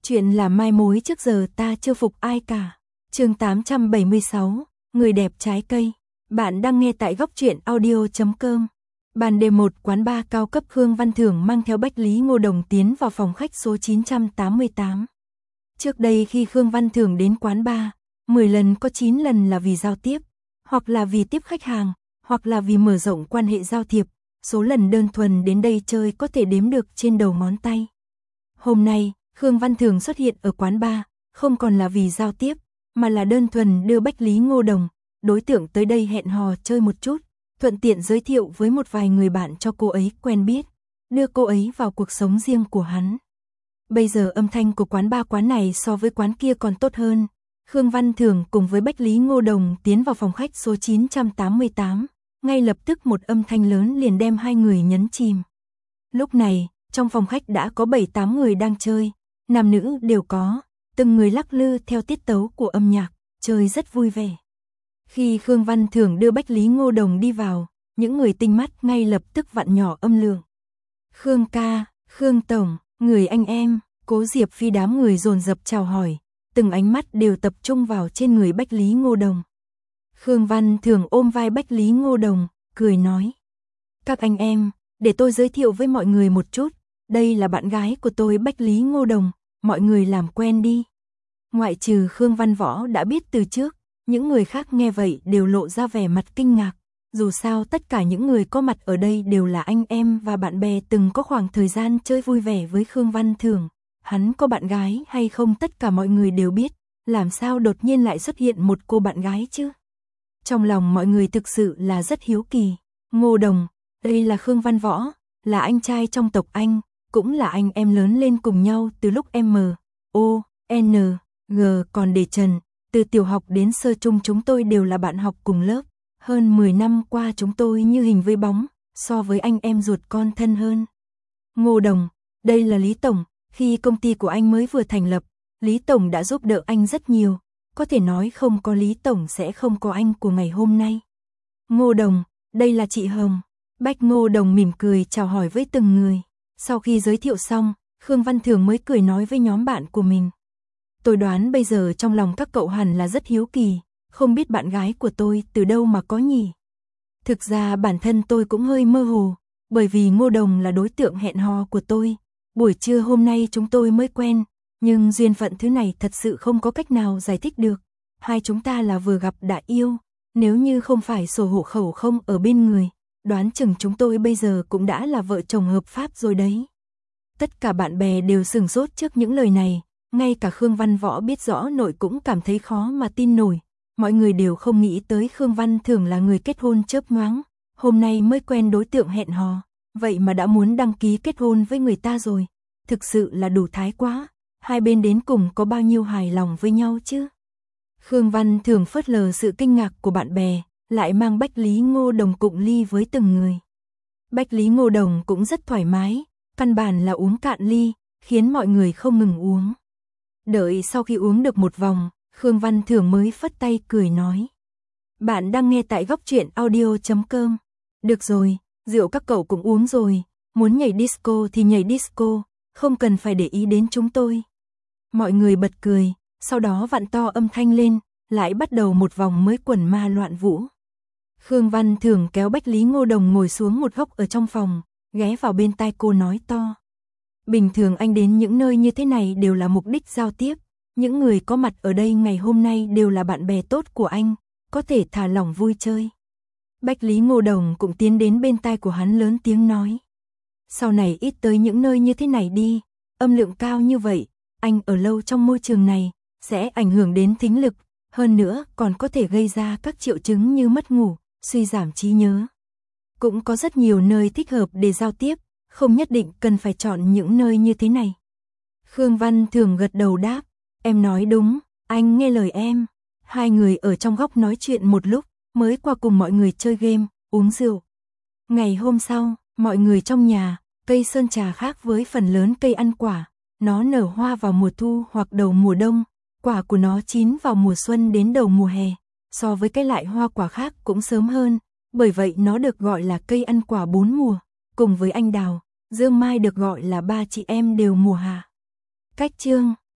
Chuyện là mai mối trước giờ ta chưa phục ai cả. Chương 876, người đẹp trái cây. Bạn đang nghe tại góc truyện audio.com. Ban đêm một quán bar cao cấp, Khương Văn Thưởng mang theo Bách Lý Ngô Đồng tiến vào phòng khách số 988. Trước đây khi Khương Văn Thưởng đến quán bar, 10 lần có 9 lần là vì giao tiếp, hoặc là vì tiếp khách hàng, hoặc là vì mở rộng quan hệ giao thiệp. Số lần đơn thuần đến đây chơi có thể đếm được trên đầu ngón tay. Hôm nay, Khương Văn Thưởng xuất hiện ở quán bar, không còn là vì giao tiếp, mà là đơn thuần đưa Bách Lý Ngô Đồng, đối tượng tới đây hẹn hò chơi một chút, thuận tiện giới thiệu với một vài người bạn cho cô ấy quen biết, đưa cô ấy vào cuộc sống riêng của hắn. Bây giờ âm thanh của quán này so với quán kia còn tốt hơn. Khương Văn Thưởng cùng với Bách Lý Ngô Đồng tiến vào phòng khách số 988, ngay lập tức một âm thanh lớn liền đem hai người nhấn chìm. Lúc này, trong phòng khách đã có 7-8 người đang chơi, nam nữ đều có, từng người lắc lư theo tiết tấu của âm nhạc, chơi rất vui vẻ. Khi Khương Văn Thưởng đưa Bách Lý Ngô Đồng đi vào, những người tinh mắt ngay lập tức vặn nhỏ âm lượng. Khương ca, Khương tổng, người anh em, Cố Diệp Phi, đám người dồn dập chào hỏi, từng ánh mắt đều tập trung vào trên người Bách Lý Ngô Đồng. Khương Văn Thưởng ôm vai Bách Lý Ngô Đồng, cười nói: "Các anh em, để tôi giới thiệu với mọi người một chút, đây là bạn gái của tôi Bách Lý Ngô Đồng, mọi người làm quen đi." Ngoại trừ Khương Văn Võ đã biết từ trước, những người khác nghe vậy đều lộ ra vẻ mặt kinh ngạc, dù sao tất cả những người có mặt ở đây đều là anh em và bạn bè từng có khoảng thời gian chơi vui vẻ với Khương Văn Thưởng. Hắn có bạn gái hay không tất cả mọi người đều biết, làm sao đột nhiên lại xuất hiện một cô bạn gái chứ? Trong lòng mọi người thực sự là rất hiếu kỳ. Ngô Đồng, đây là Khương Văn Võ, là anh trai trong tộc anh, cũng là anh em lớn lên cùng nhau từ lúc M.O.N.G. còn để Trần, từ tiểu học đến sơ trung chúng tôi đều là bạn học cùng lớp. Hơn 10 năm qua chúng tôi như hình với bóng, so với anh em ruột con thân hơn. Ngô Đồng, đây là Lý Tổng, khi công ty của anh mới vừa thành lập, Lý Tổng đã giúp đỡ anh rất nhiều, có thể nói không có Lý Tổng sẽ không có anh của ngày hôm nay. Ngô Đồng, đây là chị Hồng. Bách Ngô Đồng mỉm cười chào hỏi với từng người. Sau khi giới thiệu xong, Khương Văn Thưởng mới cười nói với nhóm bạn của mình: "Tôi đoán bây giờ trong lòng các cậu hẳn là rất hiếu kỳ, không biết bạn gái của tôi từ đâu mà có nhỉ?" Thực ra bản thân tôi cũng hơi mơ hồ, bởi vì Ngô Đồng là đối tượng hẹn hò của tôi. Buổi trưa hôm nay chúng tôi mới quen, nhưng duyên phận thứ này thật sự không có cách nào giải thích được. Hai chúng ta là vừa gặp đã yêu, nếu như không phải sổ hộ khẩu không ở bên người, đoán chừng chúng tôi bây giờ cũng đã là vợ chồng hợp pháp rồi đấy. Tất cả bạn bè đều sửng sốt trước những lời này, ngay cả Khương Văn Võ biết rõ nội cũng cảm thấy khó mà tin nổi. Mọi người đều không nghĩ tới Khương Văn Thưởng là người kết hôn chớp nhoáng, hôm nay mới quen đối tượng hẹn hò, vậy mà đã muốn đăng ký kết hôn với người ta rồi. Thực sự là đủ thái quá, hai bên đến cùng có bao nhiêu hài lòng với nhau chứ? Khương Văn Thưởng phớt lờ sự kinh ngạc của bạn bè, lại mang Bách Lý Ngô Đồng cụng ly với từng người. Bách Lý Ngô Đồng cũng rất thoải mái, căn bản là uống cạn ly, khiến mọi người không ngừng uống. Đợi sau khi uống được một vòng, Khương Văn Thưởng mới phất tay cười nói: "Bạn đang nghe tại góc truyện audio.com. Được rồi, rượu các cậu cũng uống rồi, muốn nhảy disco thì nhảy disco, không cần phải để ý đến chúng tôi." Mọi người bật cười, sau đó vặn to âm thanh lên, lại bắt đầu một vòng mới quần ma loạn vũ. Khương Văn Thưởng kéo Bách Lý Ngô Đồng ngồi xuống một góc ở trong phòng, ghé vào bên tai cô nói to: "Bình thường anh đến những nơi như thế này đều là mục đích giao tiếp, những người có mặt ở đây ngày hôm nay đều là bạn bè tốt của anh, có thể thả lỏng vui chơi." Bách Lý Ngô Đồng cũng tiến đến bên tai của hắn lớn tiếng nói: "Sau này ít tới những nơi như thế này đi, âm lượng cao như vậy, anh ở lâu trong môi trường này, sẽ ảnh hưởng đến thính lực, hơn nữa còn có thể gây ra các triệu chứng như mất ngủ, suy giảm trí nhớ. Cũng có rất nhiều nơi thích hợp để giao tiếp, không nhất định cần phải chọn những nơi như thế này." Khương Văn Thưởng gật đầu đáp: "Em nói đúng, anh nghe lời em." Hai người ở trong góc nói chuyện một lúc, mới qua cùng mọi người chơi game, uống rượu. Ngày hôm sau, mọi người trong nhà, cây sơn trà khác với phần lớn cây ăn quả, nó nở hoa vào mùa thu hoặc đầu mùa đông, quả của nó chín vào mùa xuân đến đầu mùa hè, so với cái loại hoa quả khác cũng sớm hơn, bởi vậy nó được gọi là cây ăn quả bốn mùa, cùng với anh đào, dương mai được gọi là ba chị em đều mùa hạ. Cách chương